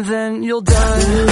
and then you'll die.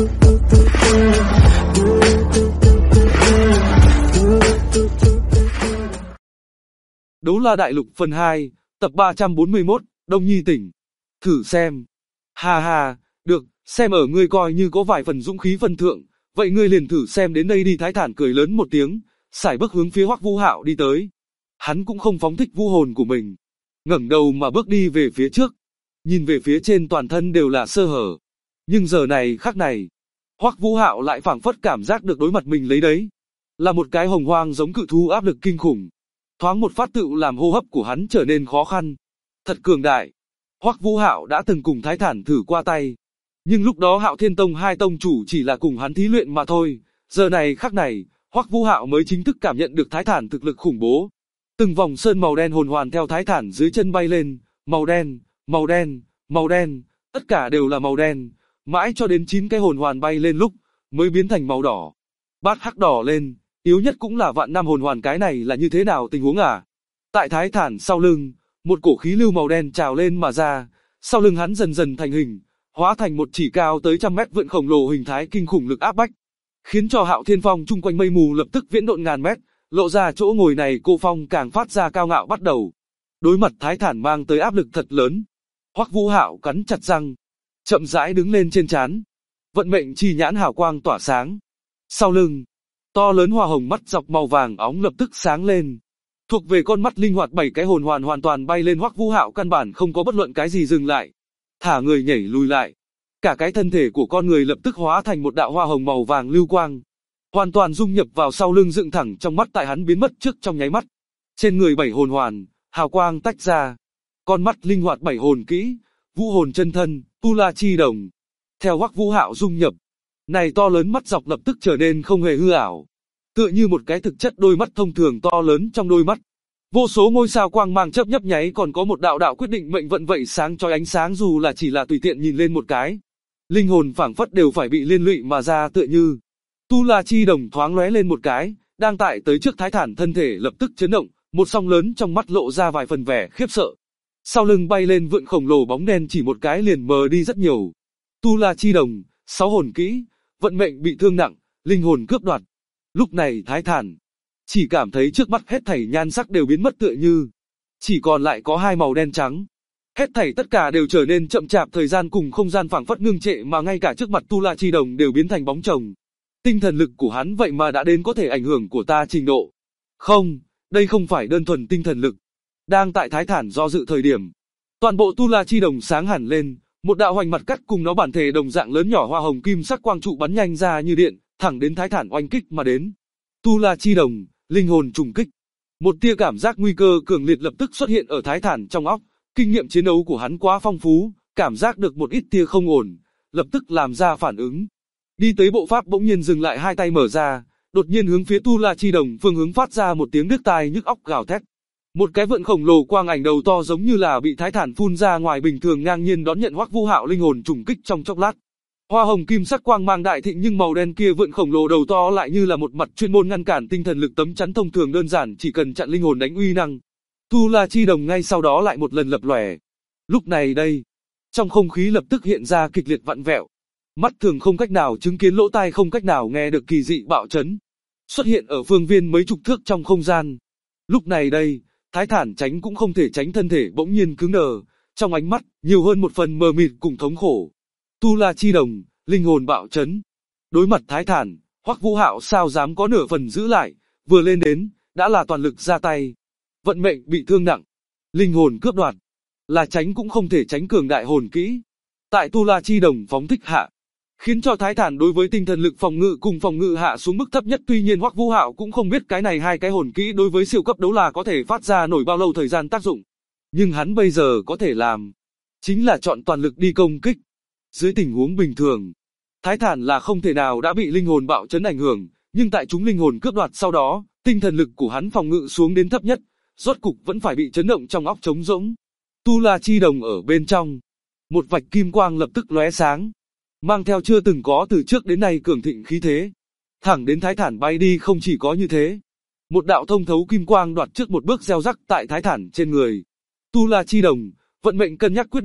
Đấu La Đại Lục phần 2, tập 341, Đông Nhi tỉnh. Thử xem. Ha ha, được, xem ở ngươi coi như có vài phần dũng khí phân thượng, vậy ngươi liền thử xem đến đây đi. Thái Thản cười lớn một tiếng, sải bước hướng phía Hoắc Vũ Hạo đi tới. Hắn cũng không phóng thích vũ hồn của mình, ngẩng đầu mà bước đi về phía trước, nhìn về phía trên toàn thân đều là sơ hở. Nhưng giờ này khắc này, Hoắc Vũ Hạo lại phảng phất cảm giác được đối mặt mình lấy đấy là một cái hồng hoang giống cự thú áp lực kinh khủng. Thoáng một phát tựu làm hô hấp của hắn trở nên khó khăn. Thật cường đại. Hoắc Vũ Hạo đã từng cùng Thái Thản thử qua tay, nhưng lúc đó Hạo Thiên Tông hai tông chủ chỉ là cùng hắn thí luyện mà thôi. Giờ này khắc này, Hoắc Vũ Hạo mới chính thức cảm nhận được Thái Thản thực lực khủng bố. Từng vòng sơn màu đen hồn hoàn theo Thái Thản dưới chân bay lên, màu đen, màu đen, màu đen, tất cả đều là màu đen, mãi cho đến 9 cái hồn hoàn bay lên lúc mới biến thành màu đỏ. Bát hắc đỏ lên, yếu nhất cũng là vạn năm hồn hoàn, cái này là như thế nào tình huống à? Tại Thái Thản sau lưng, một cổ khí lưu màu đen trào lên mà ra, sau lưng hắn dần dần thành hình, hóa thành một chỉ cao tới trăm mét vượn khổng lồ, hình thái kinh khủng, lực áp bách, khiến cho Hạo Thiên Phong chung quanh mây mù lập tức viễn độn ngàn mét, lộ ra chỗ ngồi này cô phong càng phát ra cao ngạo bắt đầu. Đối mặt Thái Thản mang tới áp lực thật lớn, Hoắc Vũ Hạo cắn chặt răng, chậm rãi đứng lên trên trán, vận mệnh chi nhãn hào quang tỏa sáng. Sau lưng, to lớn hoa hồng mắt dọc màu vàng óng lập tức sáng lên. Thuộc về con mắt linh hoạt, 7 cái hồn hoàn hoàn toàn bay lên. Hoắc Vũ Hạo căn bản không có bất luận cái gì dừng lại, thả người nhảy lùi lại. Cả cái thân thể của con người lập tức hóa thành một đạo hoa hồng màu vàng lưu quang, hoàn toàn dung nhập vào sau lưng, dựng thẳng trong mắt tại hắn biến mất trước trong nháy mắt. Trên người 7 hồn hoàn, hào quang tách ra, con mắt linh hoạt, 7 hồn kỹ, vũ hồn chân thân, tu la chi đồng. Theo Hoắc Vũ Hạo dung nhập, này to lớn mắt dọc lập tức trở nên không hề hư ảo, tựa như một cái thực chất đôi mắt thông thường. To lớn trong đôi mắt, vô số ngôi sao quang mang chớp nhấp nháy, còn có một đạo đạo quyết định mệnh vận vậy sáng chói ánh sáng, dù là chỉ là tùy tiện nhìn lên một cái, linh hồn phảng phất đều phải bị liên lụy mà ra. Tựa như tu la chi đồng thoáng lóe lên một cái, đang tại tới trước Thái Thản, thân thể lập tức chấn động, một song lớn trong mắt lộ ra vài phần vẻ khiếp sợ. Sau lưng bay lên vượn khổng lồ bóng đen chỉ một cái liền mờ đi rất nhiều. Tu la chi đồng, 6 hồn kỹ, vận mệnh bị thương nặng, linh hồn cướp đoạt. Lúc này Thái Thản chỉ cảm thấy trước mắt hết thảy nhan sắc đều biến mất, tựa như chỉ còn lại có 2 màu đen trắng. Hết thảy tất cả đều trở nên chậm chạp, thời gian cùng không gian phảng phất ngưng trệ, mà ngay cả trước mặt tu la chi đồng đều biến thành bóng chồng. Tinh thần lực của hắn vậy mà đã đến có thể ảnh hưởng của ta trình độ. Không, đây không phải đơn thuần tinh thần lực. Đang tại Thái Thản do dự thời điểm, toàn bộ tu la chi đồng sáng hẳn lên, một đạo hoành mặt cắt cùng nó bản thể đồng dạng lớn nhỏ hoa hồng kim sắc quang trụ bắn nhanh ra như điện, thẳng đến Thái Thản oanh kích mà đến. Tu la chi đồng, linh hồn trùng kích. Một tia cảm giác nguy cơ cường liệt lập tức xuất hiện ở Thái Thản trong óc. Kinh nghiệm chiến đấu của hắn quá phong phú, cảm giác được một ít tia không ổn, lập tức làm ra phản ứng. Đi tới bộ pháp bỗng nhiên dừng lại, hai tay mở ra, đột nhiên hướng phía tu la chi đồng phương hướng phát ra một tiếng đứt tai nhức óc gào thét. Một cái vượn khổng lồ quang ảnh đầu to giống như là bị Thái Thản phun ra ngoài bình thường, ngang nhiên đón nhận Hoắc Vũ Hạo linh hồn trùng kích trong chốc lát. Hoa hồng kim sắc quang mang đại thịnh, nhưng màu đen kia vượn khổng lồ đầu to lại như là một mặt chuyên môn ngăn cản tinh thần lực tấm chắn thông thường đơn giản chỉ cần chặn linh hồn đánh uy năng. Tu la chi đồng ngay sau đó lại một lần lập lòe. Lúc này đây, trong không khí lập tức hiện ra kịch liệt vặn vẹo. Mắt thường không cách nào chứng kiến, lỗ tai không cách nào nghe được kỳ dị bạo chấn xuất hiện ở phương viên mấy chục thước trong không gian. Lúc này đây, Thái Thản tránh cũng không thể tránh, thân thể bỗng nhiên cứng đờ, trong ánh mắt nhiều hơn một phần mờ mịt cùng thống khổ. Tu la chi đồng, linh hồn bạo chấn. Đối mặt Thái Thản, Hoắc Vũ Hạo sao dám có nửa phần giữ lại, vừa lên đến đã là toàn lực ra tay. Vận mệnh bị thương nặng, linh hồn cướp đoạt, là tránh cũng không thể tránh cường đại hồn kỹ. Tại tu la chi đồng phóng thích hạ, khiến cho Thái Thản đối với tinh thần lực phòng ngự cùng phòng ngự hạ xuống mức thấp nhất. Tuy nhiên Hoắc Vũ Hạo cũng không biết cái này hai cái hồn kỹ đối với siêu cấp đấu la có thể phát ra nổi bao lâu thời gian tác dụng. Nhưng hắn bây giờ có thể làm, chính là chọn toàn lực đi công kích. Dưới tình huống bình thường, Thái Thản là không thể nào đã bị linh hồn bạo chấn ảnh hưởng, nhưng tại chúng linh hồn cướp đoạt sau đó, tinh thần lực của hắn phòng ngự xuống đến thấp nhất, rốt cục vẫn phải bị chấn động trong óc trống rỗng. Tu la chi đồng ở bên trong, một vạch kim quang lập tức lóe sáng, mang theo chưa từng có từ trước đến nay cường thịnh khí thế, thẳng đến Thái Thản bay đi. Không chỉ có như thế, một đạo thông thấu kim quang đoạt trước một bước gieo rắc tại Thái Thản trên người. Tu la chi đồng, vận mệnh cân nhắc quyết định,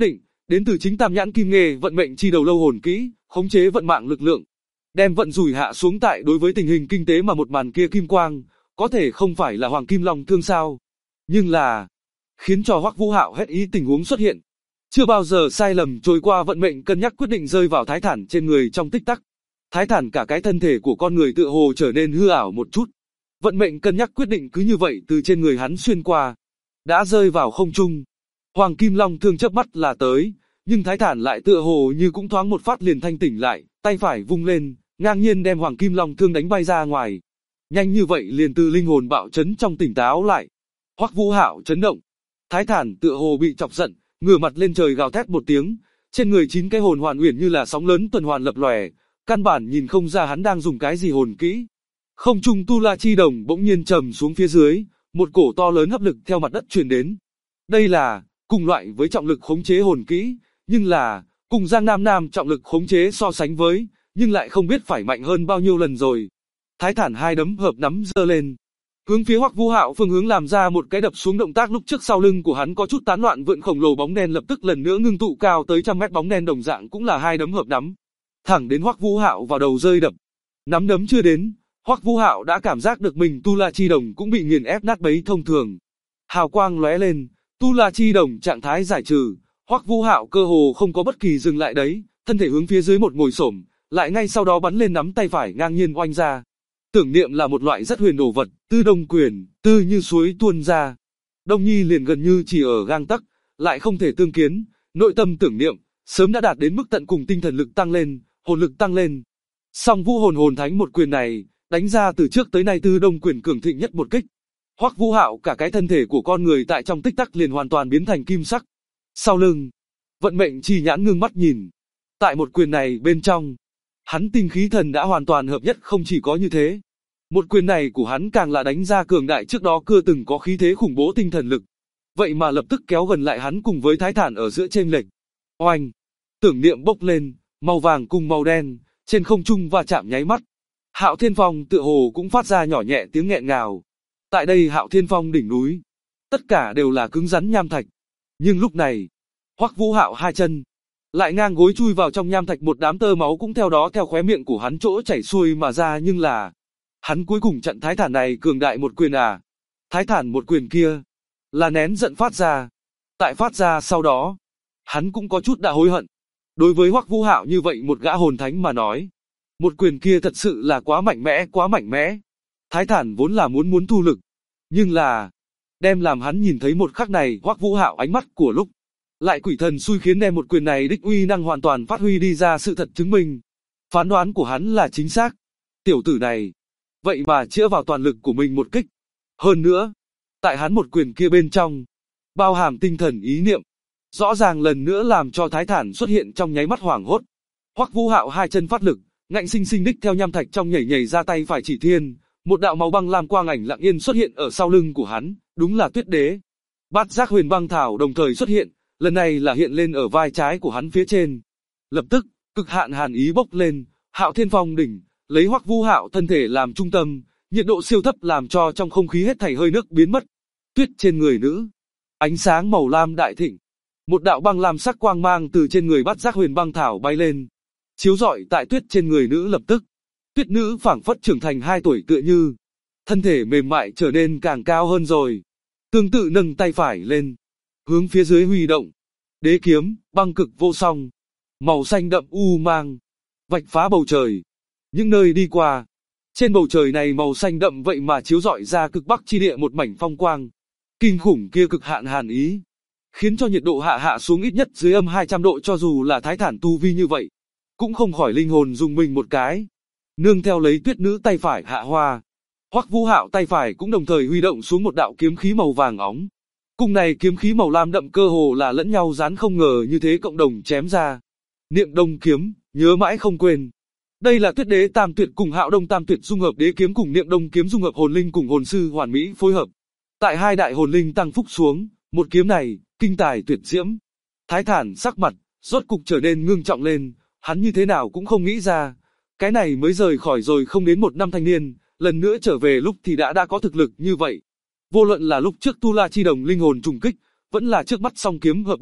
đến từ chính Tam Nhãn Kim Nghê vận mệnh chi đầu lâu hồn kỹ, khống chế vận mạng lực lượng, đem vận rủi hạ xuống tại đối với tình hình kinh tế mà một màn kia kim quang, có thể không phải là Hoàng Kim Long Thương sao, nhưng là khiến cho Hoắc Vũ Hạo hết ý tình huống xuất hiện. Chưa bao giờ sai lầm trôi qua vận mệnh cân nhắc quyết định rơi vào Thái Thản trên người trong tích tắc. Thái Thản cả cái thân thể của con người tựa hồ trở nên hư ảo một chút. Vận mệnh cân nhắc quyết định cứ như vậy từ trên người hắn xuyên qua, đã rơi vào không trung. Hoàng Kim Long Thương chớp mắt là tới, nhưng Thái Thản lại tựa hồ như cũng thoáng một phát liền thanh tỉnh lại, tay phải vung lên, ngang nhiên đem Hoàng Kim Long Thương đánh bay ra ngoài. Nhanh như vậy liền từ linh hồn bạo chấn trong tỉnh táo lại. Hoắc Vũ Hạo chấn động. Thái Thản tựa hồ bị chọc giận, ngửa mặt lên trời gào thét một tiếng, trên người 9 cái hồn hoàn uyển như là sóng lớn tuần hoàn lập lòe, căn bản nhìn không ra hắn đang dùng cái gì hồn kỹ. Không trung tu la chi đồng bỗng nhiên trầm xuống phía dưới, một cổ to lớn hấp lực theo mặt đất truyền đến. Đây là cùng loại với trọng lực khống chế hồn kỹ, nhưng là cùng Giang Nam Nam trọng lực khống chế so sánh với, nhưng lại không biết phải mạnh hơn bao nhiêu lần rồi. Thái Thản hai đấm hợp nắm giơ lên, hướng phía Hoắc Vũ Hạo phương hướng làm ra một cái đập xuống động tác. Lúc trước sau lưng của hắn có chút tán loạn vượn khổng lồ bóng đen lập tức lần nữa ngưng tụ cao tới 100 mét bóng đen đồng dạng cũng là hai đấm hợp nắm, thẳng đến Hoắc Vũ Hạo vào đầu rơi đập. Nắm đấm chưa đến, Hoắc Vũ Hạo đã cảm giác được mình tu la chi đồng cũng bị nghiền ép nát bấy thông thường. Hào quang lóe lên, tu la chi đồng trạng thái giải trừ, Hoắc Vũ Hạo cơ hồ không có bất kỳ dừng lại đấy, thân thể hướng phía dưới một ngồi xổm, lại ngay sau đó bắn lên nắm tay phải ngang nhiên oanh ra. Tưởng niệm là một loại rất huyền đồ vật, tư đông quyền, tư như suối tuôn ra. Đông Nhi liền gần như chỉ ở gang tấc, lại không thể tương kiến, nội tâm tưởng niệm sớm đã đạt đến mức tận cùng, tinh thần lực tăng lên, hồn lực tăng lên. Song Vũ Hồn Hồn Thánh một quyền này, đánh ra từ trước tới nay tư đông quyền cường thịnh nhất một kích. Hoắc Vũ Hạo cả cái thân thể của con người tại trong tích tắc liền hoàn toàn biến thành kim sắc. Sau lưng, vận mệnh chi nhãn ngưng mắt nhìn. Tại một quyền này bên trong, hắn tinh khí thần đã hoàn toàn hợp nhất. Không chỉ có như thế, một quyền này của hắn càng là đánh ra cường đại trước đó chưa từng có khí thế khủng bố tinh thần lực. Vậy mà lập tức kéo gần lại hắn cùng với Thái Thản ở giữa chênh lệch. Oanh! Tưởng niệm bốc lên, màu vàng cùng màu đen, trên không trung va chạm nháy mắt. Hạo Thiên Phong tựa hồ cũng phát ra nhỏ nhẹ tiếng nghẹn ngào. Tại đây Hạo Thiên Phong đỉnh núi, tất cả đều là cứng rắn nham thạch. Nhưng lúc này, Hoắc Vũ Hạo hai chân lại ngang gối chui vào trong nham thạch, một đám tơ máu cũng theo đó theo khóe miệng của hắn chỗ chảy xuôi mà ra. Nhưng là hắn cuối cùng chặn Thái Thản này cường đại một quyền à? Thái Thản một quyền kia là nén giận phát ra. Tại phát ra sau đó, hắn cũng có chút đã hối hận. Đối với Hoắc Vũ Hạo như vậy một gã hồn thánh mà nói, một quyền kia thật sự là quá mạnh mẽ, quá mạnh mẽ. Thái Thản vốn là muốn thu lực, nhưng là đem làm hắn nhìn thấy một khắc này Hoắc Vũ Hạo ánh mắt của lúc lại quỷ thần xui khiến, đem một quyền này đích uy năng hoàn toàn phát huy đi ra. Sự thật chứng minh phán đoán của hắn là chính xác. Tiểu tử này vậy mà chĩa vào toàn lực của mình một kích. Hơn nữa, tại hắn một quyền kia bên trong bao hàm tinh thần ý niệm, rõ ràng lần nữa làm cho Thái Thản xuất hiện trong nháy mắt hoảng hốt. Hoắc Vũ Hạo hai chân phát lực, ngạnh sinh sinh đích theo nham thạch trong nhảy ra tay phải chỉ thiên, một đạo màu băng lam quang ảnh lặng yên xuất hiện ở sau lưng của hắn, đúng là Tuyết Đế. Bát Giác Huyền Băng Thảo đồng thời xuất hiện, lần này là hiện lên ở vai trái của hắn phía trên. Lập tức, cực hạn hàn ý bốc lên, Hạo Thiên Phong đỉnh, lấy Hoắc Vũ Hạo thân thể làm trung tâm, nhiệt độ siêu thấp làm cho trong không khí hết thảy hơi nước biến mất. Tuyết trên người nữ, ánh sáng màu lam đại thịnh, một đạo băng lam sắc quang mang từ trên người Bát Giác Huyền Băng Thảo bay lên, chiếu rọi tại tuyết trên người nữ. Lập tức, Tuyết nữ phảng phất trưởng thành 2 tuổi, tựa như thân thể mềm mại trở nên càng cao hơn rồi. Tương tự nâng tay phải lên, hướng phía dưới huy động. Đế kiếm, băng cực vô song, màu xanh đậm u mang, vạch phá bầu trời. Những nơi đi qua, trên bầu trời này màu xanh đậm vậy mà chiếu rọi ra cực bắc chi địa một mảnh phong quang. Kinh khủng kia cực hạn hàn ý, khiến cho nhiệt độ hạ xuống ít nhất dưới âm 200 độ, cho dù là Thái Thản tu vi như vậy, cũng không khỏi linh hồn dùng mình một cái. Nương theo lấy Tuyết nữ tay phải hạ hoa, Hoắc Vũ Hạo tay phải cũng đồng thời huy động xuống một đạo kiếm khí màu vàng óng. Cùng này kiếm khí màu lam đậm cơ hồ là lẫn nhau dán, không ngờ như thế cộng đồng chém ra. Niệm Đông kiếm, nhớ mãi không quên. Đây là Tuyết Đế Tam Tuyệt cùng Hạo Đông Tam Tuyệt dung hợp, đế kiếm cùng Niệm Đông kiếm dung hợp, hồn linh cùng hồn sư hoàn mỹ phối hợp. Tại hai đại hồn linh tăng phúc xuống, một kiếm này kinh tài tuyệt diễm. Thái Thản sắc mặt rốt cục trở nên ngưng trọng lên, hắn như thế nào cũng không nghĩ ra, cái này mới rời khỏi rồi không đến 1 năm thanh niên, lần nữa trở về lúc thì đã có thực lực như vậy. Vô luận là lúc trước Tu La Chi Đồng linh hồn trùng kích, vẫn là trước mắt song kiếm hợp bích,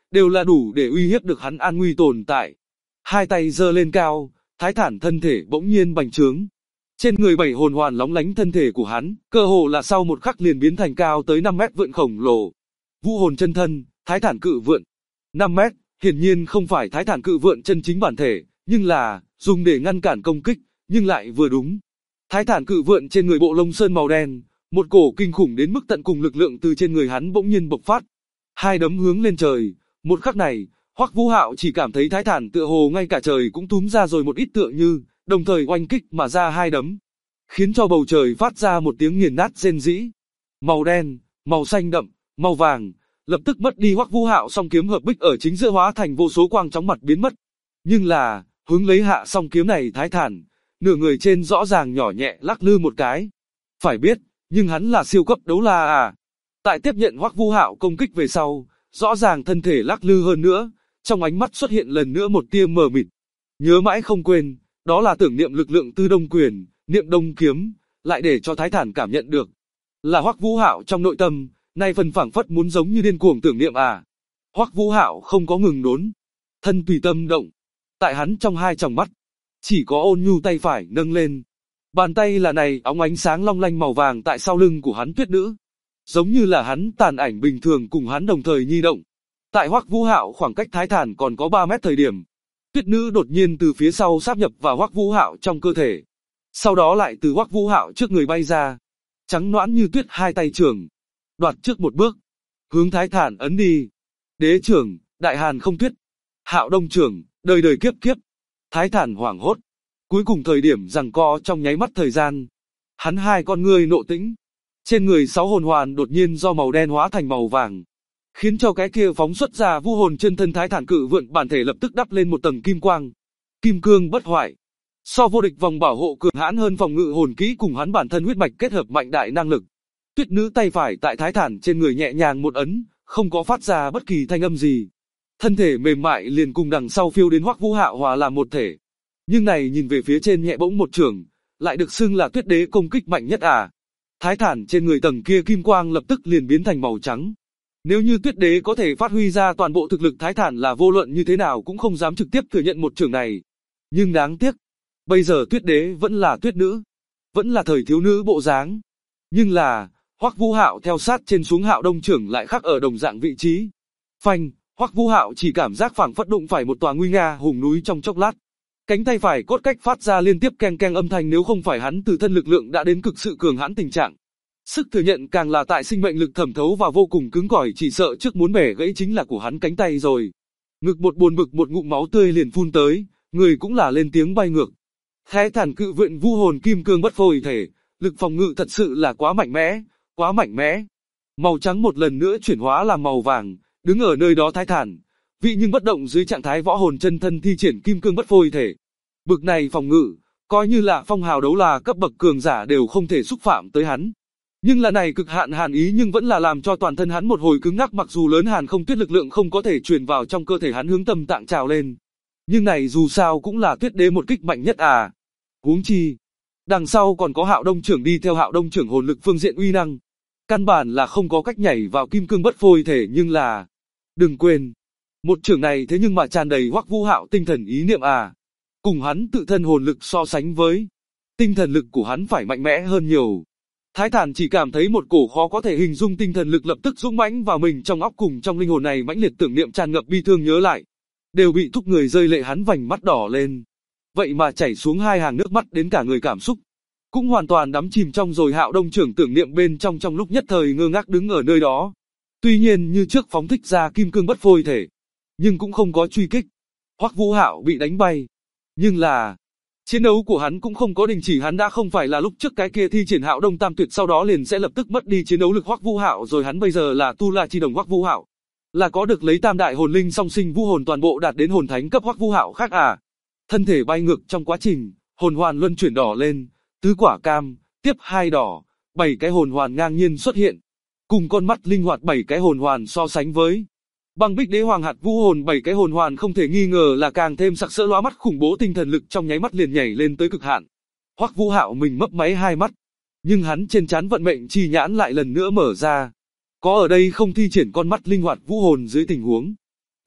đều là đủ để uy hiếp được hắn an nguy tồn tại. Hai tay giơ lên cao, Thái Thản thân thể bỗng nhiên bành trướng. Trên người 7 hồn hoàn lóng lánh thân thể của hắn, cơ hồ là sau một khắc liền biến thành cao tới 5 mét vượn khổng lồ. Vũ hồn chân thân, Thái Thản cự vượn. 5 mét, hiển nhiên không phải Thái Thản cự vượn chân chính bản thể, nhưng là dùng để ngăn cản công kích, nhưng lại vừa đúng. Thái Thản cự vượn trên người bộ lông sơn màu đen, một cổ kinh khủng đến mức tận cùng lực lượng từ trên người hắn bỗng nhiên bộc phát. Hai đấm hướng lên trời, một khắc này, Hoắc Vũ Hạo chỉ cảm thấy Thái Thản tựa hồ ngay cả trời cũng túm ra rồi một ít tựa như, đồng thời oanh kích mà ra hai đấm, khiến cho bầu trời phát ra một tiếng nghiền nát rên rỉ. Màu đen, màu xanh đậm, màu vàng, lập tức mất đi. Hoắc Vũ Hạo song kiếm hợp bích ở chính giữa hóa thành vô số quang chóng mặt biến mất. Nhưng là, hướng lấy hạ song kiếm này Thái Thản, nửa người trên rõ ràng nhỏ nhẹ lắc lư một cái. Phải biết, nhưng hắn là siêu cấp đấu la à. Tại tiếp nhận Hoắc Vũ Hạo công kích về sau, rõ ràng thân thể lắc lư hơn nữa, trong ánh mắt xuất hiện lần nữa một tia mờ mịt. Nhớ mãi không quên, đó là tưởng niệm lực lượng Tư Đông Quyền, niệm Đông kiếm, lại để cho Thái Thản cảm nhận được. Là Hoắc Vũ Hạo trong nội tâm, nay phần phảng phất muốn giống như điên cuồng tưởng niệm à. Hoắc Vũ Hạo không có ngừng đốn, thân tùy tâm động. Tại hắn trong hai tròng mắt, chỉ có ôn nhu tay phải nâng lên. Bàn tay là này óng ánh sáng long lanh màu vàng tại sau lưng của hắn Tuyết Nữ. Giống như là hắn tàn ảnh bình thường cùng hắn đồng thời nhi động. Tại Hoắc Vũ Hạo khoảng cách Thái Thản còn có 3 mét thời điểm, Tuyết Nữ đột nhiên từ phía sau sáp nhập vào Hoắc Vũ Hạo trong cơ thể. Sau đó lại từ Hoắc Vũ Hạo trước người bay ra, trắng nõn như tuyết hai tay trưởng, đoạt trước một bước, hướng Thái Thản ấn đi. Đế trưởng, Đại Hàn không tuyết, Hạo Đông trưởng, đời đời kiếp kiếp. Thái Thản hoảng hốt, cuối cùng thời điểm giằng co trong nháy mắt thời gian, hắn hai con ngươi nộ tĩnh, trên người 6 hồn hoàn đột nhiên do màu đen hóa thành màu vàng, khiến cho cái kia phóng xuất ra vũ hồn chân thân Thái Thản cự vượn bản thể lập tức đắp lên một tầng kim quang, kim cương bất hoại. So vô địch vòng bảo hộ cường hãn hơn phòng ngự hồn kỹ cùng hắn bản thân huyết mạch kết hợp mạnh đại năng lực. Tuyết Nữ tay phải tại Thái Thản trên người nhẹ nhàng một ấn, không có phát ra bất kỳ thanh âm gì. Thân thể mềm mại liền cùng đằng sau phiêu đến Hoắc Vũ Hạo hòa làm một thể. Nhưng này nhìn về phía trên nhẹ bỗng một trường, lại được xưng là Tuyết Đế công kích mạnh nhất à. Thái Thản trên người tầng kia kim quang lập tức liền biến thành màu trắng. Nếu như Tuyết Đế có thể phát huy ra toàn bộ thực lực, Thái Thản là vô luận như thế nào cũng không dám trực tiếp thừa nhận một trường này. Nhưng đáng tiếc, bây giờ Tuyết Đế vẫn là Tuyết Nữ, vẫn là thời thiếu nữ bộ dáng. Nhưng là, Hoắc Vũ Hạo theo sát trên xuống Hạo Đông trưởng lại khác ở đồng dạng vị trí. Phanh, Hoắc Vũ Hạo chỉ cảm giác phảng phất đụng phải một tòa nguy nga hùng núi trong chốc lát. Cánh tay phải cốt cách phát ra liên tiếp keng keng âm thanh, nếu không phải hắn từ thân lực lượng đã đến cực sự cường hãn tình trạng. Sức thừa nhận càng là tại sinh mệnh lực thẩm thấu và vô cùng cứng cỏi, chỉ sợ trước muốn bẻ gãy chính là của hắn cánh tay rồi. Ngực một buồn bực, một ngụm máu tươi liền phun tới, người cũng là lên tiếng bay ngược. Thái Thản cự vượn vu hồn kim cương bất phôi thể, lực phòng ngự thật sự là quá mạnh mẽ, quá mạnh mẽ. Màu trắng một lần nữa chuyển hóa làm màu vàng, đứng ở nơi đó Thái Thản, vị nhưng bất động dưới trạng thái võ hồn chân thân thi triển kim cương bất phôi thể. Bực này phòng ngự, coi như là phong hào đấu la cấp bậc cường giả đều không thể xúc phạm tới hắn. Nhưng là này cực hạn hàn ý nhưng vẫn là làm cho toàn thân hắn một hồi cứng ngắc, mặc dù lớn hàn không tuyết lực lượng không có thể truyền vào trong cơ thể hắn hướng tâm tạng trào lên. Nhưng này dù sao cũng là Tuyết Đế một kích mạnh nhất à. Huống chi, đằng sau còn có Hạo Đông trưởng đi theo, Hạo Đông trưởng hồn lực phương diện uy năng, căn bản là không có cách nhảy vào kim cương bất phôi thể. Nhưng là, đừng quên, một trưởng này thế nhưng mà tràn đầy Hoắc Vũ Hạo tinh thần ý niệm à. Cùng hắn tự thân hồn lực so sánh với, tinh thần lực của hắn phải mạnh mẽ hơn nhiều. Thái Thản chỉ cảm thấy một cổ khó có thể hình dung tinh thần lực lập tức dũng mãnh vào mình trong óc, cùng trong linh hồn này mãnh liệt tưởng niệm tràn ngập bi thương nhớ lại, đều bị thúc người rơi lệ, hắn vành mắt đỏ lên. Vậy mà chảy xuống hai hàng nước mắt, đến cả người cảm xúc cũng hoàn toàn đắm chìm trong rồi. Hạo Đông trưởng tưởng niệm bên trong lúc nhất thời ngơ ngác đứng ở nơi đó. Tuy nhiên như trước phóng thích ra kim cương bất phôi thể, nhưng cũng không có truy kích. Hoắc Vũ Hạo bị đánh bay. Nhưng là, chiến đấu của hắn cũng không có đình chỉ, hắn đã không phải là lúc trước cái kia thi triển Hạo Đông Tam Tuyệt sau đó liền sẽ lập tức mất đi chiến đấu lực Hoắc Vũ Hạo rồi. Hắn bây giờ là Tu La Chi Đồng Hoắc Vũ Hạo, là có được lấy tam đại hồn linh song sinh vũ hồn toàn bộ đạt đến hồn thánh cấp Hoắc Vũ Hạo khác à. Thân thể bay ngược trong quá trình, hồn hoàn luân chuyển đỏ lên, tứ quả cam, tiếp hai đỏ, 7 cái hồn hoàn ngang nhiên xuất hiện. Cùng con mắt linh hoạt 7 cái hồn hoàn so sánh với Băng Bích Đế Hoàng hạt vũ hồn 7 cái hồn hoàn không thể nghi ngờ là càng thêm sặc sỡ lóa mắt, khủng bố tinh thần lực trong nháy mắt liền nhảy lên tới cực hạn. Hoắc Vũ Hạo mình mấp máy hai mắt, nhưng hắn trên trán vận mệnh chi nhãn lại lần nữa mở ra. Có ở đây không thi triển con mắt linh hoạt vũ hồn dưới tình huống,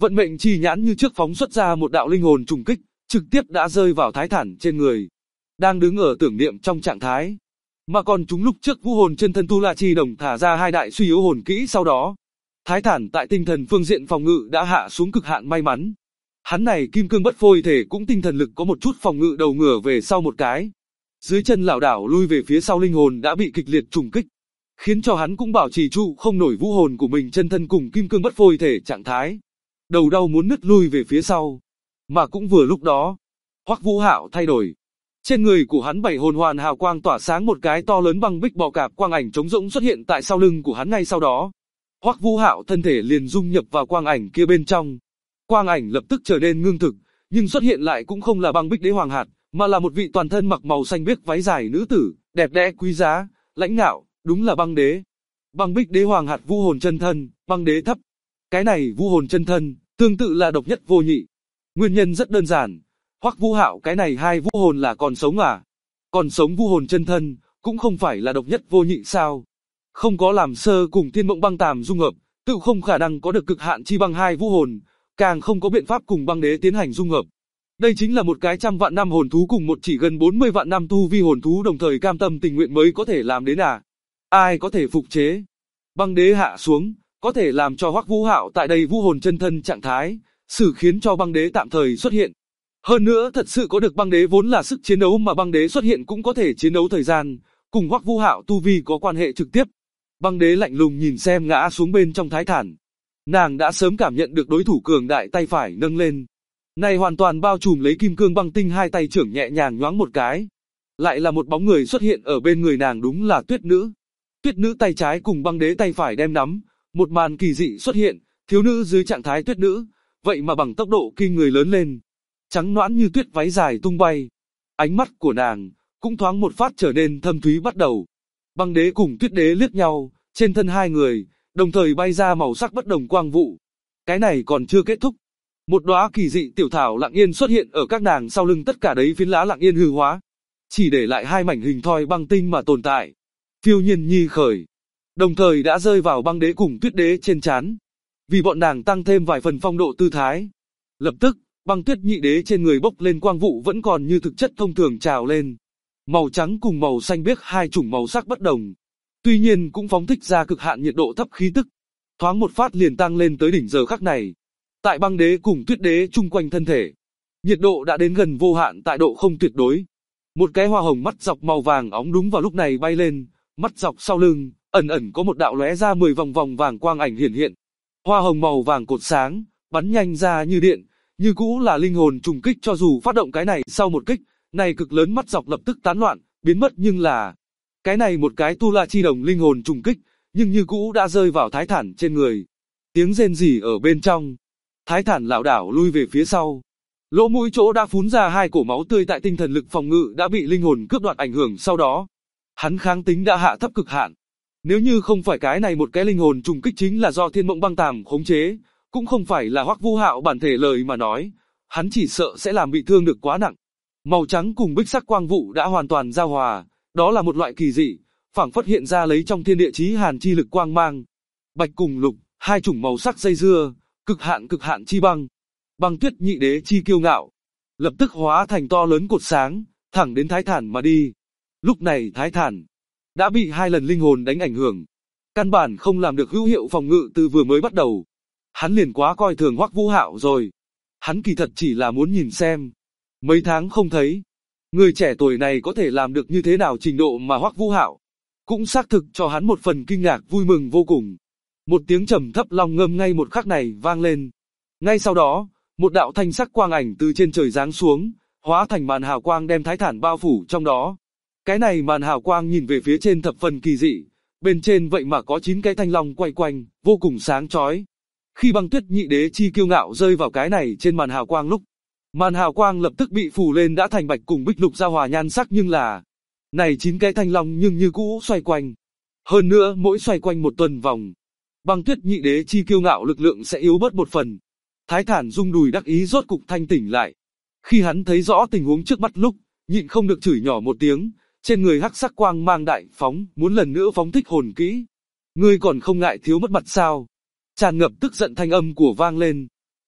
Vận mệnh chi nhãn như trước phóng xuất ra một đạo linh hồn trùng kích, trực tiếp đã rơi vào Thái Thản trên người. Đang đứng ở tưởng niệm trong trạng thái. Mà còn chúng lúc trước vũ hồn chân thân Tu La Chi Đồng thả ra hai đại suy yếu hồn kỹ sau đó. Thái Thản tại tinh thần phương diện phòng ngự đã hạ xuống cực hạn may mắn. Hắn này kim cương bất phôi thể cũng tinh thần lực có một chút phòng ngự đầu ngửa về sau một cái. Dưới chân lảo đảo lui về phía sau linh hồn đã bị kịch liệt trùng kích. Khiến cho hắn cũng bảo trì trụ không nổi vũ hồn của mình chân thân cùng kim cương bất phôi thể trạng thái. Đầu đau muốn nứt lui về phía sau. Mà cũng vừa lúc đó, Hoắc Vũ Hạo thay đổi. Trên người của hắn 7 hồn hoàn hào quang tỏa sáng, một cái to lớn băng bích bò cạp quang ảnh trống rỗng xuất hiện tại sau lưng của hắn ngay sau đó. Hoắc Vũ Hạo thân thể liền dung nhập vào quang ảnh kia bên trong. Quang ảnh lập tức trở nên ngưng thực, nhưng xuất hiện lại cũng không là băng bích đế hoàng hạt, mà là một vị toàn thân mặc màu xanh biếc váy dài nữ tử, đẹp đẽ quý giá, lãnh ngạo, đúng là băng đế. Băng bích đế hoàng hạt vũ hồn chân thân, băng đế thấp. Cái này vũ hồn chân thân, tương tự là độc nhất vô nhị. Nguyên nhân rất đơn giản, Hoắc Vũ Hạo cái này hai vũ hồn là còn sống à? Còn sống vũ hồn chân thân, cũng không phải là độc nhất vô nhị sao? Không có làm sơ cùng thiên mộng băng tàm dung hợp, tự không khả năng có được cực hạn chi băng hai vũ hồn, càng không có biện pháp cùng băng đế tiến hành dung hợp. Đây chính là một cái 100 vạn năm hồn thú cùng một chỉ gần 40 vạn năm tu vi hồn thú đồng thời cam tâm tình nguyện mới có thể làm đến à? Ai có thể phục chế? Băng đế hạ xuống, có thể làm cho Hoắc Vũ Hạo tại đây vũ hồn chân thân trạng thái, xử khiến cho băng đế tạm thời xuất hiện. Hơn nữa thật sự có được băng đế vốn là sức chiến đấu mà băng đế xuất hiện cũng có thể chiến đấu thời gian, cùng Hoắc Vũ Hạo tu vi có quan hệ trực tiếp. Băng đế lạnh lùng nhìn xem ngã xuống bên trong Thái Thản. Nàng đã sớm cảm nhận được đối thủ cường đại, tay phải nâng lên. Này hoàn toàn bao trùm lấy kim cương băng tinh, hai tay trưởng nhẹ nhàng nhoáng một cái. Lại là một bóng người xuất hiện ở bên người nàng, đúng là Tuyết Nữ. Tuyết Nữ tay trái cùng băng đế tay phải đem nắm, một màn kỳ dị xuất hiện, thiếu nữ dưới trạng thái Tuyết Nữ, vậy mà bằng tốc độ kinh người lớn lên. Trắng nõn như tuyết váy dài tung bay. Ánh mắt của nàng, cũng thoáng một phát trở nên thâm thúy bắt đầu. Băng đế cùng Tuyết đế liếc nhau, trên thân hai người, đồng thời bay ra màu sắc bất đồng quang vụ. Cái này còn chưa kết thúc. Một đóa kỳ dị tiểu thảo lặng yên xuất hiện ở các nàng sau lưng, tất cả đấy phiến lá lặng yên hư hóa. Chỉ để lại hai mảnh hình thoi băng tinh mà tồn tại. Phiêu nhiên nhi khởi. Đồng thời đã rơi vào băng đế cùng Tuyết đế trên trán. Vì bọn nàng tăng thêm vài phần phong độ tư thái. Lập tức, băng tuyết nhị đế trên người bốc lên quang vụ vẫn còn như thực chất thông thường trào lên. Màu trắng cùng màu xanh biếc hai chủng màu sắc bất đồng. Tuy nhiên cũng phóng thích ra cực hạn nhiệt độ thấp khí tức. Thoáng một phát liền tăng lên tới đỉnh giờ khắc này. Tại băng đế cùng Tuyết đế chung quanh thân thể. Nhiệt độ đã đến gần vô hạn tại độ không tuyệt đối. Một cái hoa hồng mắt dọc màu vàng óng đúng vào lúc này bay lên. Mắt dọc sau lưng, ẩn ẩn có một đạo lóe ra 10 vòng vòng vàng quang ảnh hiển hiện. Hoa hồng màu vàng cột sáng, bắn nhanh ra như điện. Như cũ là linh hồn trùng kích, cho dù phát động cái này sau một kích, này cực lớn mắt dọc lập tức tán loạn, biến mất, nhưng là cái này một cái Tu La Chi Đồng linh hồn trùng kích, nhưng như cũ đã rơi vào Thái Thản trên người. Tiếng rên rỉ ở bên trong. Thái Thản lảo đảo lui về phía sau. Lỗ mũi chỗ đã phún ra hai cổ máu tươi, tại tinh thần lực phòng ngự đã bị linh hồn cướp đoạt ảnh hưởng, sau đó hắn kháng tính đã hạ thấp cực hạn. Nếu như không phải cái này một cái linh hồn trùng kích chính là do thiên mộng băng tàm khống chế, cũng không phải là Hoắc Vũ Hạo bản thể lời mà nói, hắn chỉ sợ sẽ làm bị thương được quá nặng. Màu trắng cùng bích sắc quang vụ đã hoàn toàn giao hòa, đó là một loại kỳ dị, phảng phất hiện ra lấy trong thiên địa chí hàn chi lực quang mang. Bạch cùng lục, hai chủng màu sắc dây dưa, cực hạn chi băng. Băng tuyết nhị đế chi kiêu ngạo, lập tức hóa thành to lớn cột sáng, thẳng đến Thái Thản mà đi. Lúc này Thái Thản đã bị hai lần linh hồn đánh ảnh hưởng, căn bản không làm được hữu hiệu phòng ngự từ vừa mới bắt đầu. Hắn liền quá coi thường Hoắc Vũ Hạo rồi. Hắn kỳ thật chỉ là muốn nhìn xem. Mấy tháng không thấy, người trẻ tuổi này có thể làm được như thế nào trình độ mà Hoắc Vũ Hạo cũng xác thực cho hắn một phần kinh ngạc vui mừng vô cùng. Một tiếng trầm thấp long ngâm ngay một khắc này vang lên. Ngay sau đó, một đạo thanh sắc quang ảnh từ trên trời giáng xuống, hóa thành màn hào quang đem Thái Thản bao phủ trong đó. Cái này màn hào quang nhìn về phía trên thập phần kỳ dị, bên trên vậy mà có 9 cái thanh long quay quanh, vô cùng sáng chói. Khi băng tuyết nhị đế chi kiêu ngạo rơi vào cái này trên màn hào quang lúc, màn hào quang lập tức bị phủ lên đã thành bạch cùng bích lục giao hòa nhan sắc, nhưng là này 9 cái thanh long nhưng như cũ xoay quanh. Hơn nữa mỗi xoay quanh một tuần vòng, băng tuyết nhị đế chi kiêu ngạo lực lượng sẽ yếu bớt một phần. Thái Thản rung đùi đắc ý rốt cục thanh tỉnh lại. Khi hắn thấy rõ tình huống trước mắt lúc, nhịn không được chửi nhỏ một tiếng, trên người hắc sắc quang mang đại phóng, muốn lần nữa phóng thích hồn kỹ. Ngươi còn không ngại thiếu mất mặt sao? Tràn ngập tức giận thanh âm của vang lên.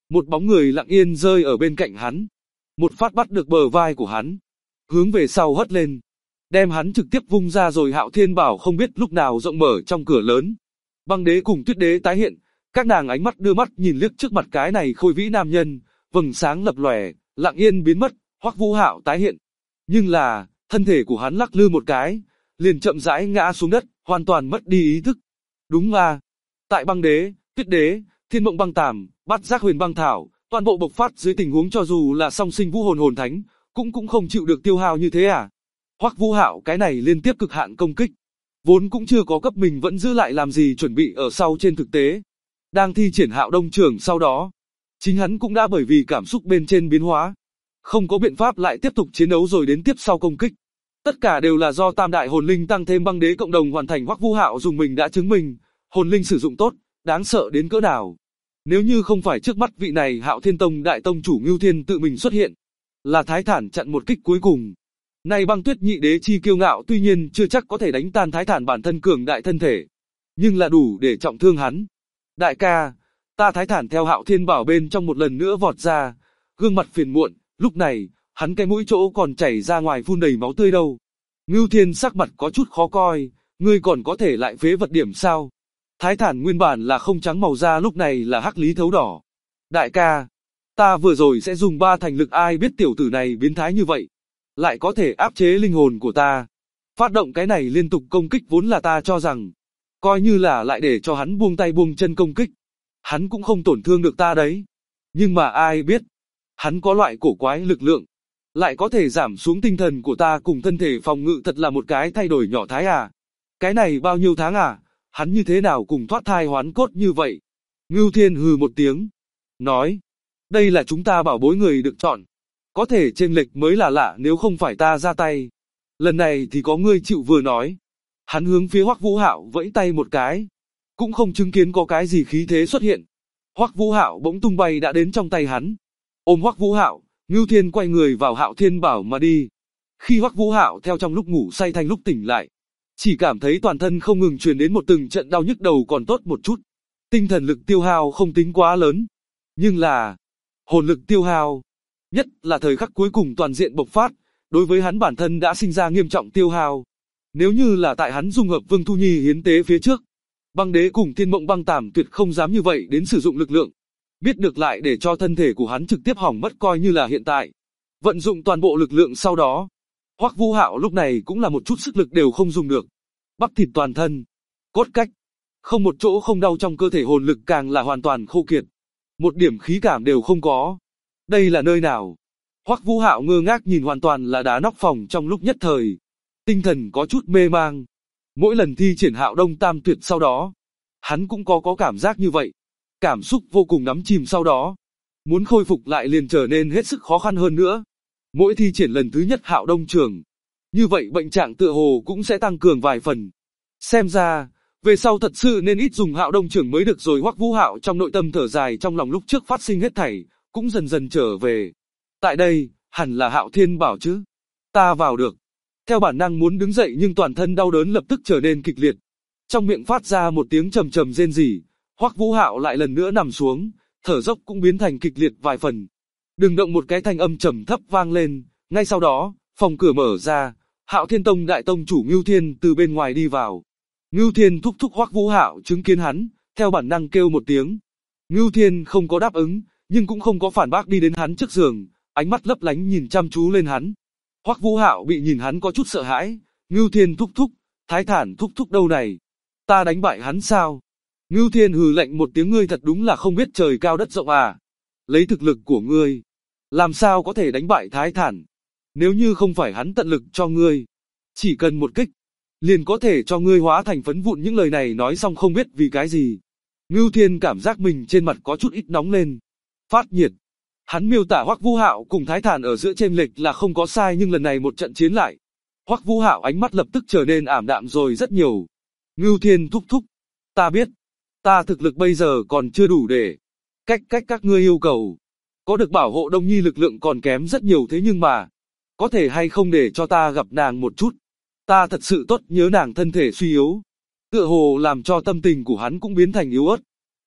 Một bóng người lặng yên rơi ở bên cạnh hắn. Một phát bắt được bờ vai của hắn. Hướng về sau hất lên. Đem hắn trực tiếp vung ra rồi Hạo Thiên Bảo không biết lúc nào rộng mở trong cửa lớn. Băng đế cùng Tuyết đế tái hiện. Các nàng ánh mắt đưa mắt nhìn liếc trước mặt cái này khôi vĩ nam nhân. Vầng sáng lập lòe, lặng yên biến mất. Hoắc Vũ Hạo tái hiện. Nhưng là, thân thể của hắn lắc lư một cái. Liền chậm rãi ngã xuống đất, hoàn toàn mất đi ý thức. Đúng à. Tại băng đế, Tuyết đế, Thiên Mộng Băng Tàm, Bát Giác Huyền Băng Thảo, toàn bộ bộc phát dưới tình huống cho dù là song sinh vũ hồn hồn thánh, cũng không chịu được tiêu hao như thế à. Hoắc Vũ Hạo cái này liên tiếp cực hạn công kích, vốn cũng chưa có cấp mình vẫn giữ lại làm gì chuẩn bị ở sau trên thực tế. Đang thi triển Hạo Đông Trường sau đó, chính hắn cũng đã bởi vì cảm xúc bên trên biến hóa, không có biện pháp lại tiếp tục chiến đấu rồi đến tiếp sau công kích. Tất cả đều là do tam đại hồn linh tăng thêm băng đế cộng đồng hoàn thành. Hoắc Vũ Hạo dùng mình đã chứng minh, hồn linh sử dụng tốt, đáng sợ đến cỡ nào. Nếu như không phải trước mắt vị này Hạo Thiên Tông đại tông chủ Ngưu Thiên tự mình xuất hiện, là Thái Thản chặn một kích cuối cùng. Nay Băng Tuyết nhị đế chi kiêu ngạo tuy nhiên chưa chắc có thể đánh tan Thái Thản bản thân cường đại thân thể, nhưng là đủ để trọng thương hắn. Đại ca, ta Thái Thản theo Hạo Thiên Bảo bên trong một lần nữa vọt ra, gương mặt phiền muộn, lúc này, hắn cái mũi chỗ còn chảy ra ngoài phun đầy máu tươi đâu. Ngưu Thiên sắc mặt có chút khó coi, ngươi còn có thể lại phế vật điểm sao? Thái Thản nguyên bản là không trắng màu da lúc này là hắc lý thấu đỏ. Đại ca, ta vừa rồi sẽ dùng 3 thành lực, ai biết tiểu tử này biến thái như vậy, lại có thể áp chế linh hồn của ta. Phát động cái này liên tục công kích vốn là ta cho rằng, coi như là lại để cho hắn buông tay buông chân công kích, hắn cũng không tổn thương được ta đấy. Nhưng mà ai biết, hắn có loại cổ quái lực lượng, lại có thể giảm xuống tinh thần của ta cùng thân thể phòng ngự, thật là một cái thay đổi nhỏ thái à. Cái này bao nhiêu tháng à, hắn như thế nào cùng thoát thai hoán cốt như vậy. Ngưu Thiên hừ một tiếng, nói, đây là chúng ta bảo bối người được chọn, có thể chênh lệch mới là lạ, nếu không phải ta ra tay, lần này thì có ngươi chịu. Vừa nói, hắn hướng phía Hoắc Vũ Hạo vẫy tay một cái, cũng không chứng kiến có cái gì khí thế xuất hiện. Hoắc Vũ Hạo bỗng tung bay đã đến trong tay hắn, ôm Hoắc Vũ Hạo, Ngưu Thiên quay người vào Hạo Thiên Bảo mà đi. Khi Hoắc Vũ Hạo theo trong lúc ngủ say thành lúc tỉnh lại, chỉ cảm thấy toàn thân không ngừng truyền đến một từng trận đau nhức đầu còn tốt một chút. Tinh thần lực tiêu hao không tính quá lớn, nhưng là hồn lực tiêu hao, nhất là thời khắc cuối cùng toàn diện bộc phát, đối với hắn bản thân đã sinh ra nghiêm trọng tiêu hao. Nếu như là tại hắn dung hợp Vương Thu Nhi hiến tế phía trước, băng đế cùng Thiên Mộng Băng Tàm tuyệt không dám như vậy đến sử dụng lực lượng. Biết được lại để cho thân thể của hắn trực tiếp hỏng mất, coi như là hiện tại. Vận dụng toàn bộ lực lượng sau đó, Hoắc Vũ Hạo lúc này cũng là một chút sức lực đều không dùng được. Bắp thịt toàn thân, cốt cách, không một chỗ không đau, trong cơ thể hồn lực càng là hoàn toàn khô kiệt. Một điểm khí cảm đều không có. Đây là nơi nào? Hoắc Vũ Hạo ngơ ngác nhìn hoàn toàn là đá nóc phòng, trong lúc nhất thời. Tinh thần có chút mê mang. Mỗi lần thi triển Hạo Đông Tam Tuyệt sau đó, hắn cũng có cảm giác như vậy. Cảm xúc vô cùng đắm chìm, sau đó muốn khôi phục lại liền trở nên hết sức khó khăn hơn nữa. Mỗi thi triển lần thứ nhất Hạo Đông Trường, như vậy bệnh trạng tựa hồ cũng sẽ tăng cường vài phần. Xem ra, về sau thật sự nên ít dùng Hạo Đông Trường mới được rồi. Hoắc Vũ Hạo trong nội tâm thở dài, trong lòng lúc trước phát sinh hết thảy, cũng dần dần trở về. Tại đây, hẳn là Hạo Thiên Bảo chứ. Ta vào được. Theo bản năng muốn đứng dậy nhưng toàn thân đau đớn lập tức trở nên kịch liệt. Trong miệng phát ra một tiếng trầm trầm rên rỉ. Hoắc Vũ Hạo lại lần nữa nằm xuống, thở dốc cũng biến thành kịch liệt vài phần. Đừng động, một cái thanh âm trầm thấp vang lên, ngay sau đó, phòng cửa mở ra, Hạo Thiên Tông đại tông chủ Ngưu Thiên từ bên ngoài đi vào. Ngưu Thiên thúc thúc Hoắc Vũ Hạo chứng kiến hắn, theo bản năng kêu một tiếng. Ngưu Thiên không có đáp ứng, nhưng cũng không có phản bác, đi đến hắn trước giường, ánh mắt lấp lánh nhìn chăm chú lên hắn. Hoắc Vũ Hạo bị nhìn hắn có chút sợ hãi. Ngưu Thiên thúc thúc, Thái Thản thúc thúc đâu này? Ta đánh bại hắn sao? Ngưu Thiên hừ lạnh một tiếng, ngươi thật đúng là không biết trời cao đất rộng à. Lấy thực lực của ngươi, làm sao có thể đánh bại Thái Thản? Nếu như không phải hắn tận lực cho ngươi, chỉ cần một kích, liền có thể cho ngươi hóa thành phấn vụn. Những lời này nói xong không biết vì cái gì, Ngưu Thiên cảm giác mình trên mặt có chút ít nóng lên, phát nhiệt. Hắn miêu tả Hoắc Vũ Hạo cùng Thái Thản ở giữa chênh lệch là không có sai, nhưng lần này một trận chiến lại, Hoắc Vũ Hạo ánh mắt lập tức trở nên ảm đạm rồi rất nhiều. Ngưu Thiên thúc thúc, ta biết, ta thực lực bây giờ còn chưa đủ để cách các ngươi yêu cầu. Có được bảo hộ Đông Nhi lực lượng còn kém rất nhiều, thế nhưng mà, có thể hay không để cho ta gặp nàng một chút? Ta thật sự tốt nhớ nàng, thân thể suy yếu. Tựa hồ làm cho tâm tình của hắn cũng biến thành yếu ớt.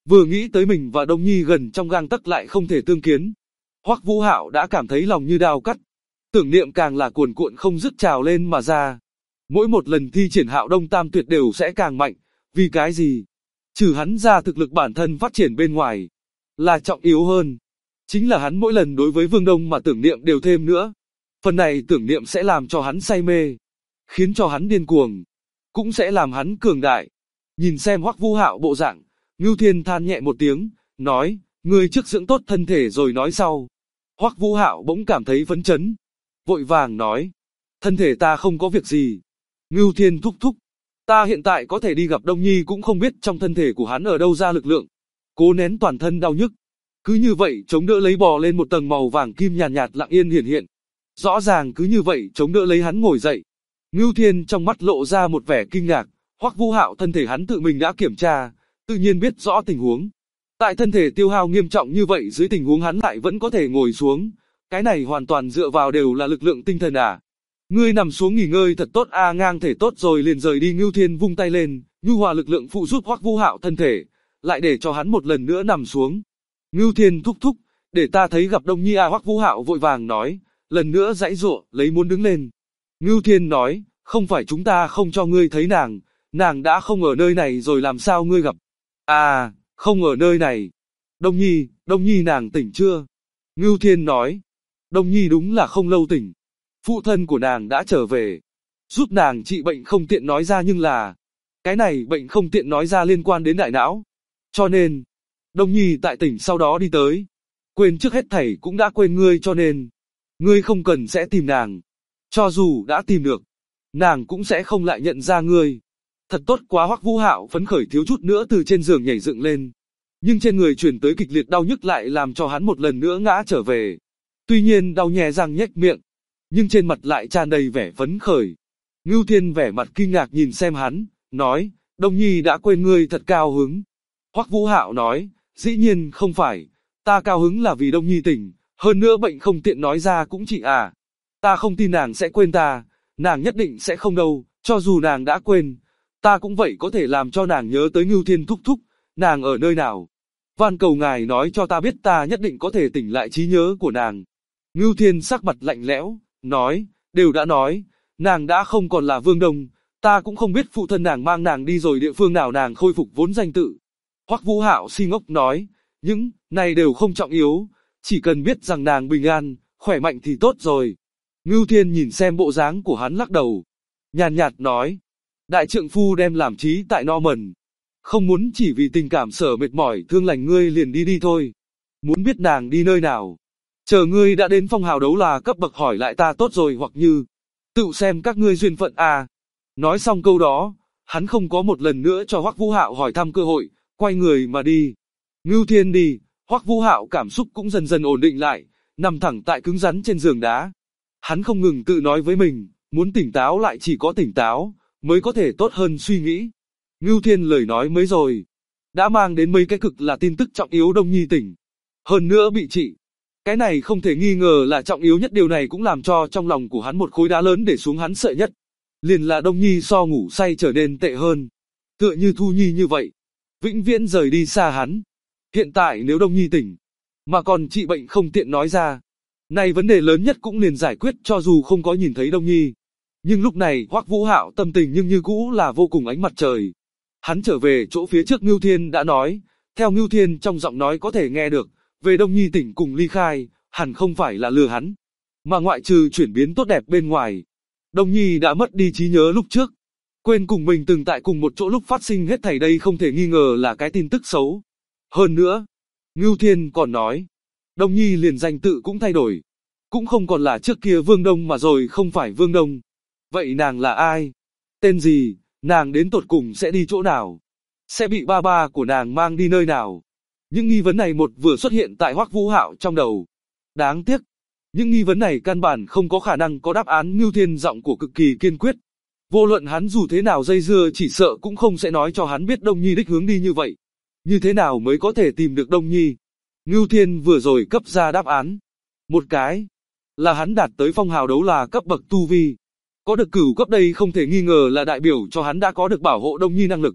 Vừa nghĩ tới mình và Đông Nhi gần trong gang tấc lại không thể tương kiến, Hoắc Vũ Hạo đã cảm thấy lòng như đao cắt. Tưởng niệm càng là cuồn cuộn không dứt trào lên mà ra. Mỗi một lần thi triển Hạo Đông Tam Tuyệt đều sẽ càng mạnh, vì cái gì? Trừ hắn ra thực lực bản thân phát triển bên ngoài là trọng yếu hơn. Chính là hắn mỗi lần đối với Vương Đông mà tưởng niệm đều thêm nữa. Phần này tưởng niệm sẽ làm cho hắn say mê, khiến cho hắn điên cuồng, cũng sẽ làm hắn cường đại. Nhìn xem Hoắc Vũ Hạo bộ dạng, Ngưu Thiên than nhẹ một tiếng, nói, ngươi trước dưỡng tốt thân thể rồi nói sau. Hoắc Vũ Hạo bỗng cảm thấy phấn chấn, vội vàng nói, thân thể ta không có việc gì. Ngưu Thiên thúc thúc, ta hiện tại có thể đi gặp Đông Nhi cũng không biết trong thân thể của hắn ở đâu ra lực lượng. Cố nén toàn thân đau nhức, cứ như vậy chống đỡ lấy bò lên một tầng màu vàng kim nhàn nhạt lặng yên hiển hiện. Rõ ràng cứ như vậy chống đỡ lấy hắn ngồi dậy. Ngưu Thiên trong mắt lộ ra một vẻ kinh ngạc, Hoắc Vũ Hạo thân thể hắn tự mình đã kiểm tra, tự nhiên biết rõ tình huống. Tại thân thể tiêu hao nghiêm trọng như vậy dưới tình huống hắn lại vẫn có thể ngồi xuống, cái này hoàn toàn dựa vào đều là lực lượng tinh thần à. Ngươi nằm xuống nghỉ ngơi thật tốt a, ngang thể tốt rồi liền rời đi. Ngưu Thiên vung tay lên, nhu hòa lực lượng phụ giúp Hoắc Vũ Hạo thân thể, lại để cho hắn một lần nữa nằm xuống. Ngưu Thiên thúc thúc, để ta thấy gặp Đông Nhi a. Hoắc Vũ Hạo vội vàng nói, lần nữa giãy giụa, lấy muốn đứng lên. Ngưu Thiên nói, không phải chúng ta không cho ngươi thấy nàng đã không ở nơi này rồi làm sao ngươi gặp? À, không ở nơi này. Đông Nhi nàng tỉnh chưa? Ngưu Thiên nói, Đông Nhi đúng là không lâu tỉnh. Phụ thân của nàng đã trở về, giúp nàng trị bệnh không tiện nói ra nhưng là, cái này bệnh không tiện nói ra liên quan đến đại não. Cho nên, Đông Nhi tại tỉnh sau đó đi tới, quên trước hết thảy cũng đã quên ngươi cho nên, ngươi không cần sẽ tìm nàng. Cho dù đã tìm được, nàng cũng sẽ không lại nhận ra ngươi. Thật tốt quá. Hoắc Vũ Hạo phấn khởi thiếu chút nữa từ trên giường nhảy dựng lên. Nhưng trên người truyền tới kịch liệt đau nhức lại làm cho hắn một lần nữa ngã trở về. Tuy nhiên đau nhè răng nhếch miệng, nhưng trên mặt lại tràn đầy vẻ phấn khởi. Ngưu Thiên vẻ mặt kinh ngạc nhìn xem hắn, nói, Đông Nhi đã quên ngươi thật cao hứng. Hoắc Vũ Hạo nói, dĩ nhiên không phải, ta cao hứng là vì Đông Nhi tỉnh, hơn nữa bệnh không tiện nói ra cũng trị à. Ta không tin nàng sẽ quên ta, nàng nhất định sẽ không đâu, cho dù nàng đã quên, ta cũng vậy có thể làm cho nàng nhớ tới Ngưu Thiên thúc thúc, nàng ở nơi nào. Van cầu ngài nói cho ta biết, ta nhất định có thể tỉnh lại trí nhớ của nàng. Ngưu Thiên sắc mặt lạnh lẽo, nói, đều đã nói, nàng đã không còn là Vương Đông, ta cũng không biết phụ thân nàng mang nàng đi rồi địa phương nào nàng khôi phục vốn danh tự. Hoắc Vũ Hạo si ngốc nói, những này đều không trọng yếu, chỉ cần biết rằng nàng bình an, khỏe mạnh thì tốt rồi. Ngưu Thiên nhìn xem bộ dáng của hắn lắc đầu, nhàn nhạt nói, đại trượng phu đem làm trí tại Norman, không muốn chỉ vì tình cảm sở mệt mỏi thương lành ngươi liền đi thôi. Muốn biết nàng đi nơi nào, chờ ngươi đã đến phong hào đấu là cấp bậc hỏi lại ta tốt rồi, hoặc như, tự xem các ngươi duyên phận à. Nói xong câu đó, hắn không có một lần nữa cho Hoắc Vũ Hạo hỏi thăm cơ hội, quay người mà đi. Ngưu Thiên đi, Hoắc Vũ Hạo cảm xúc cũng dần dần ổn định lại, nằm thẳng tại cứng rắn trên giường đá. Hắn không ngừng tự nói với mình, muốn tỉnh táo lại chỉ có tỉnh táo, mới có thể tốt hơn suy nghĩ. Ngưu Thiên lời nói mới rồi, đã mang đến mấy cái cực là tin tức trọng yếu. Đông Nhi tỉnh, hơn nữa bị trị. Cái này không thể nghi ngờ là trọng yếu nhất, điều này cũng làm cho trong lòng của hắn một khối đá lớn để xuống hắn sợ nhất. Liền là Đông Nhi so ngủ say trở nên tệ hơn. Tựa như Thu Nhi như vậy, vĩnh viễn rời đi xa hắn. Hiện tại nếu Đông Nhi tỉnh, mà còn trị bệnh không tiện nói ra, này vấn đề lớn nhất cũng liền giải quyết cho dù không có nhìn thấy Đông Nhi. Nhưng lúc này Hoắc Vũ Hạo tâm tình nhưng như cũ là vô cùng ánh mặt trời. Hắn trở về chỗ phía trước Ngưu Thiên đã nói, theo Ngưu Thiên trong giọng nói có thể nghe được, về Đông Nhi tỉnh cùng ly khai, hẳn không phải là lừa hắn, mà ngoại trừ chuyển biến tốt đẹp bên ngoài, Đông Nhi đã mất đi trí nhớ lúc trước, quên cùng mình từng tại cùng một chỗ lúc phát sinh hết thảy, đây không thể nghi ngờ là cái tin tức xấu. Hơn nữa, Ngưu Thiên còn nói, Đông Nhi liền danh tự cũng thay đổi, cũng không còn là trước kia Vương Đông mà rồi không phải Vương Đông. Vậy nàng là ai? Tên gì? Nàng đến tột cùng sẽ đi chỗ nào? Sẽ bị ba ba của nàng mang đi nơi nào? Những nghi vấn này một vừa xuất hiện tại Hoắc Vũ Hạo trong đầu. Đáng tiếc, những nghi vấn này căn bản không có khả năng có đáp án. Ngưu Thiên giọng của cực kỳ kiên quyết. Vô luận hắn dù thế nào dây dưa chỉ sợ cũng không sẽ nói cho hắn biết Đông Nhi đích hướng đi như vậy. Như thế nào mới có thể tìm được Đông Nhi? Ngưu Thiên vừa rồi cấp ra đáp án. Một cái là hắn đạt tới phong hào đấu là cấp bậc tu vi. Có được cửu cấp đây không thể nghi ngờ là đại biểu cho hắn đã có được bảo hộ Đông Nhi năng lực.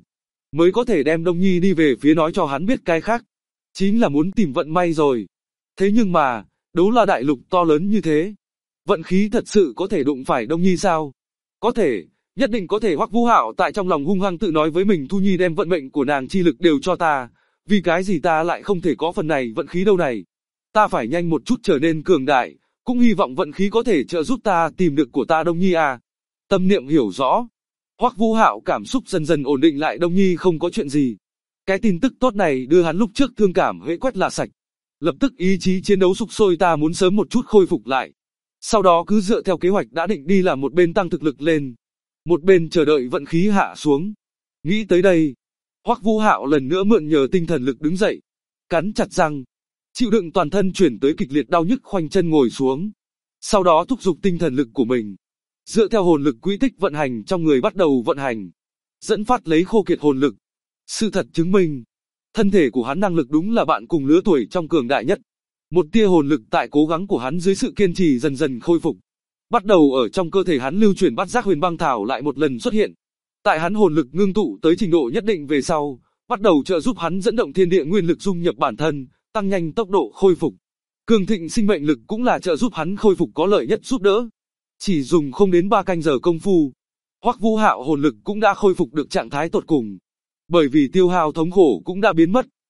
mới có thể đem Đông Nhi đi về phía nói cho hắn biết cái khác. Chính là muốn tìm vận may rồi. Thế nhưng mà, đấu la đại lục to lớn như thế. Vận khí thật sự có thể đụng phải Đông Nhi sao? Có thể, nhất định có thể. Hoắc Vũ Hạo tại trong lòng hung hăng tự nói với mình, Thu Nhi đem vận mệnh của nàng chi lực đều cho ta, vì cái gì ta lại không thể có phần này vận khí đâu này? Ta phải nhanh một chút trở nên cường đại, cũng hy vọng vận khí có thể trợ giúp ta tìm được của ta Đông Nhi à. Tâm niệm hiểu rõ, Hoắc Vũ Hạo cảm xúc dần dần ổn định lại. Đông Nhi không có chuyện gì. Cái tin tức tốt này đưa hắn lúc trước thương cảm huệ quét là sạch. Lập tức ý chí chiến đấu sục sôi, ta muốn sớm một chút khôi phục lại. Sau đó cứ dựa theo kế hoạch đã định đi, là một bên tăng thực lực lên, một bên chờ đợi vận khí hạ xuống. Nghĩ tới đây, Hoắc Vũ Hạo lần nữa mượn nhờ tinh thần lực đứng dậy, cắn chặt răng, chịu đựng toàn thân chuyển tới kịch liệt đau nhức, khoanh chân ngồi xuống. Sau đó thúc giục tinh thần lực của mình, dựa theo hồn lực quỹ tích vận hành trong người bắt đầu vận hành, dẫn phát lấy khô kiệt hồn lực. Sự thật chứng minh, thân thể của hắn năng lực đúng là bạn cùng lứa tuổi trong cường đại nhất. Một tia hồn lực tại cố gắng của hắn dưới sự kiên trì dần dần khôi phục. Bắt đầu ở trong cơ thể hắn lưu chuyển bát giác huyền băng thảo lại một lần xuất hiện. Tại hắn hồn lực ngưng tụ tới trình độ nhất định về sau, bắt đầu trợ giúp hắn dẫn động thiên địa nguyên lực dung nhập bản thân, tăng nhanh tốc độ khôi phục. Cường thịnh sinh mệnh lực cũng là trợ giúp hắn khôi phục có lợi nhất giúp đỡ. Chỉ dùng không đến 3 canh giờ công phu, Hoắc Vũ Hạo hồn lực cũng đã khôi phục được trạng thái tột cùng. Bởi vì tiêu hao thống khổ cũng đã biến mất,